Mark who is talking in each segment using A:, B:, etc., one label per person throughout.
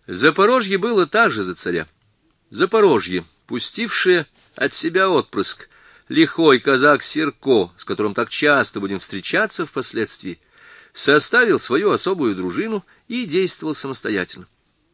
A: Запорожье было также за царя. Запорожье, пустившее от себя отпрыск, лихой казак Сирко, с которым так часто будем встречаться впоследствии, составил свою особую дружину и действовал самостоятельно.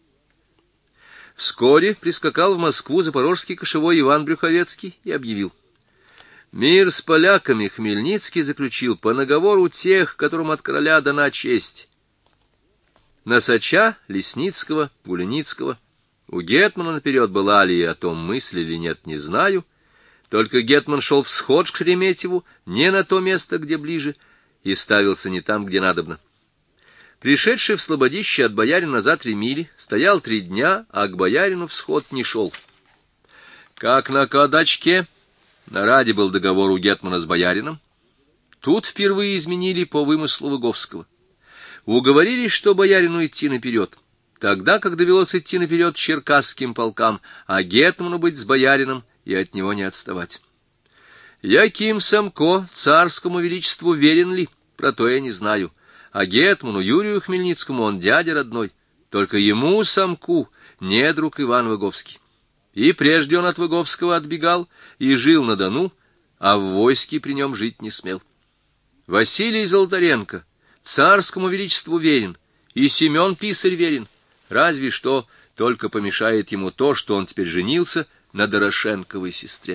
A: Вскоре прискакал в Москву запорожский кошевой Иван Брюховецкий и объявил: мир с поляками Хмельницкий заключил по наговору тех, которым от короля дана честь. Носача, Лесницкого, Гуленицкого. У гетмана наперед была ли о том мысль или нет, не знаю. Только гетман шел всход к Шереметьеву, не на то место, где ближе, и ставился не там, где надобно. Пришедший в Слободище от боярина за 3 мили, стоял 3 дня, а к боярину всход не шел. Как на кадачке, на Раде был договор у гетмана с боярином, тут впервые изменили по вымыслу Выговского. Уговорились, что боярину идти наперед, тогда как довелось идти наперед черкасским полкам, а гетману быть с боярином и от него не отставать. Яким Самко царскому величеству верен ли, про то я не знаю, а гетману Юрию Хмельницкому он дядя родной, только ему, Самку, недруг Иван Выговский. И прежде он от Выговского отбегал и жил на Дону, а в войске при нем жить не смел. Василий Золотаренко царскому величеству верен, и Семен Писарь верен, разве что только помешает ему то, что он теперь женился на Дорошенковой сестре.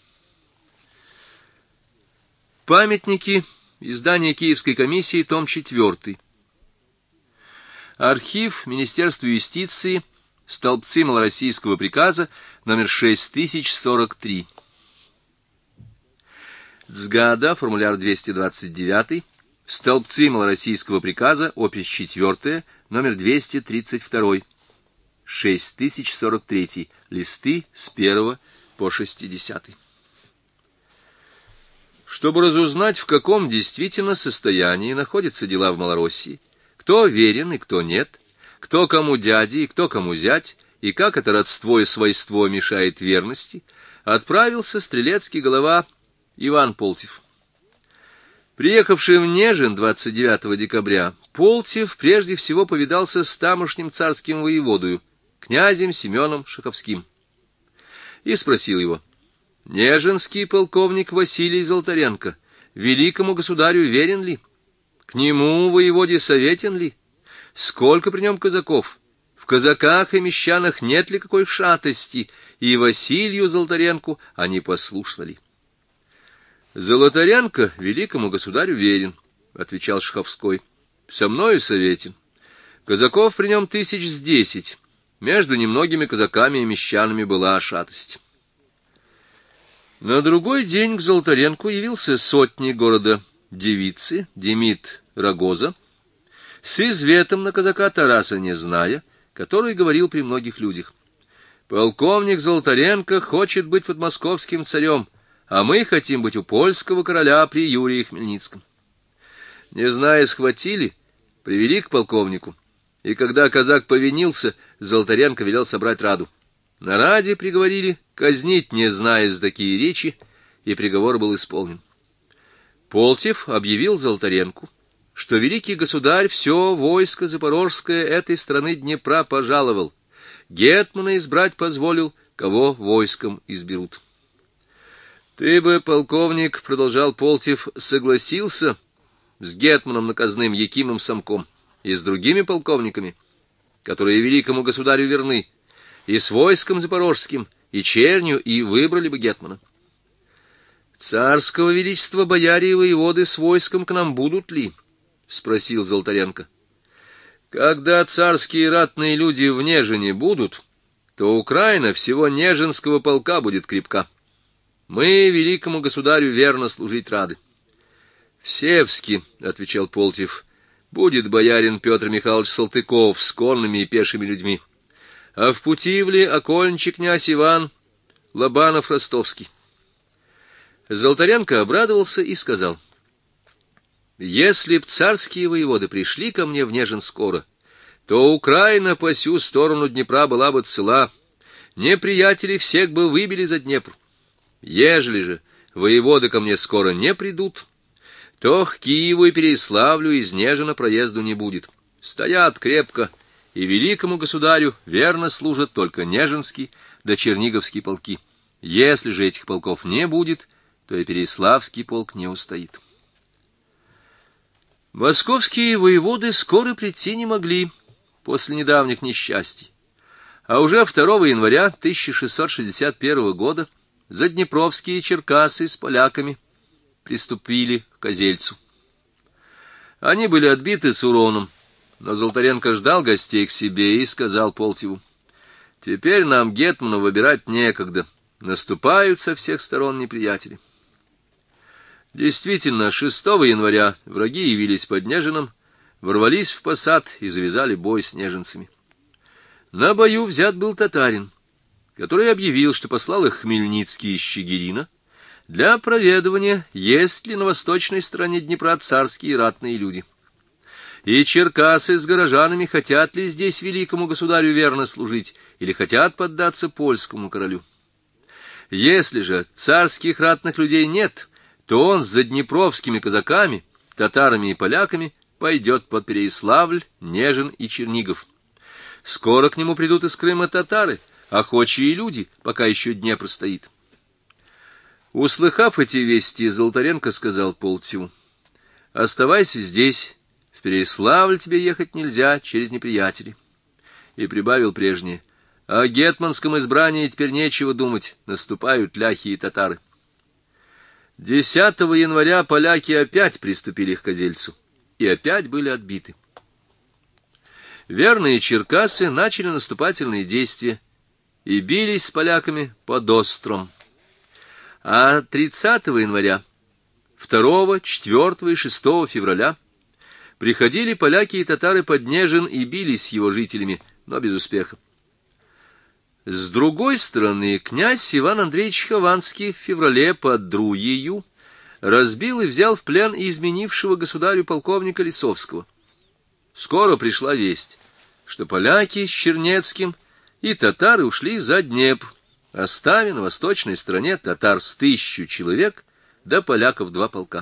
A: Памятники. Издание Киевской комиссии, том 4. Архив Министерства юстиции, столбцы малороссийского приказа, номер 6043. Цгада, формуляр 229, столбцы малороссийского приказа, опись 4, номер 232, 6043, листы с 1 по 60. Чтобы разузнать, в каком действительно состоянии находятся дела в Малороссии, кто верен и кто нет, кто кому дядя и кто кому зять, и как это родство и свойство мешает верности, отправился стрелецкий голова Иван Полтев. Приехавший в Нежин 29 декабря, Полтев прежде всего повидался с тамошним царским воеводою, князем Семеном Шаховским, и спросил его: «Нежинский полковник Василий Золотаренко великому государю верен ли? К нему, воеводе, советен ли? Сколько при нем казаков? В казаках и мещанах нет ли какой шатости? И Василию Золотаренку они послушны ли?» «Золотаренко великому государю верен», — отвечал Шаховской. «Со мною советен. Казаков при нем 1010. Между немногими казаками и мещанами была шатость». На другой день к Золотаренку явился сотник города Девицы, Демид Рогоза, с изветом на казака Тараса Незная, который говорил при многих людях: «Полковник Золотаренко хочет быть под московским царем, а мы хотим быть у польского короля при Юрии Хмельницком». Незная схватили, привели к полковнику, и когда казак повинился, Золотаренко велел собрать раду. На раде приговорили казнить Незная за такие речи, и приговор был исполнен. Полтев объявил Золотаренку, что великий государь все войско запорожское этой страны Днепра пожаловал, гетмана избрать позволил, кого войском изберут. «Ты бы, полковник, — продолжал Полтев, — согласился с гетманом наказным Якимом Самком и с другими полковниками, которые великому государю верны, и с войском запорожским, и чернью, и выбрали бы гетмана. Царского величества бояре и воеводы с войском к нам будут ли?» — спросил Золотаренко. «Когда царские ратные люди в Нежине будут, то Украина всего Нежинского полка будет крепка. Мы великому государю верно служить рады». «В Севске, — отвечал Полтев, — будет боярин Петр Михайлович Салтыков с конными и пешими людьми, а в Путивле окольничий князь Иван Лобанов-Ростовский». Золотаренко обрадовался и сказал: «Если б царские воеводы пришли ко мне в Нежин скоро, то Украина по сю сторону Днепра была бы цела, неприятели всех бы выбили за Днепр. Ежели же воеводы ко мне скоро не придут, то к Киеву и Переяславлю из Нежина проезду не будет. Стоят крепко, и великому государю верно служат только Нежинский да Черниговский полки. Если же этих полков не будет, то и Переяславский полк не устоит. Московские воеводы скоро прийти не могли после недавних несчастий, а уже 2 января 1661 года заднепровские черкассы с поляками приступили к Козельцу. Они были отбиты с уроном, но Золотаренко ждал гостей к себе и сказал Полтеву: «Теперь нам гетмана выбирать некогда, наступают со всех сторон неприятели». Действительно, 6 января враги явились под Нежином, ворвались в посад и завязали бой с нежинцами. На бою взят был татарин, который объявил, что послал их Хмельницкий из Чигирина для проведывания, есть ли на восточной стороне Днепра царские ратные люди. И черкассы с горожанами хотят ли здесь великому государю верно служить или хотят поддаться польскому королю. Если же царских ратных людей нет, то он с заднепровскими казаками, татарами и поляками пойдет под Переяславль, Нежин и Чернигов. Скоро к нему придут из Крыма татары, охочие люди, пока еще Днепр стоит. Услыхав эти вести, Золотаренко сказал Полтеву: «Оставайся здесь, в Переяславль тебе ехать нельзя через неприятелей». И прибавил прежнее: «О гетманском избрании теперь нечего думать, наступают ляхи и татары». 10 января поляки опять приступили к Козельцу и опять были отбиты. Верные черкассы начали наступательные действия и бились с поляками под Остром. А 30 января, 2, 4 и 6 февраля приходили поляки и татары под Нежин и бились с его жителями, но без успеха. С другой стороны, князь Иван Андреевич Хованский в феврале под Друею разбил и взял в плен изменившего государю полковника Лисовского. Скоро пришла весть, что поляки с Чернецким и татары ушли за Днепр, оставив на восточной стороне татар с 1000 человек, да поляков 2 полка.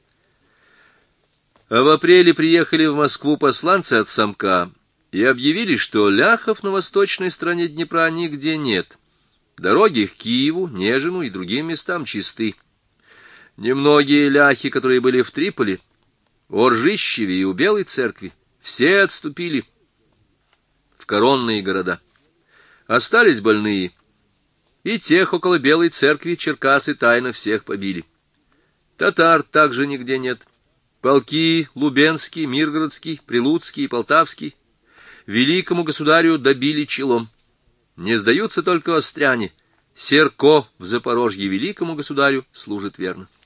A: А в апреле приехали в Москву посланцы от Самка и объявили, что ляхов на восточной стороне Днепра нигде нет. Дороги к Киеву, Нежину и другим местам чисты. Немногие ляхи, которые были в Триполи, у Ржищеве и у Белой церкви, все отступили в коронные города. Остались больные, и тех около Белой церкви черкассы тайно всех побили. Татар также нигде нет. Полки Лубенский, Миргородский, Прилуцкий и Полтавский великому государю добили челом. Не сдаются только остряне. Серко в Запорожье великому государю служит верно.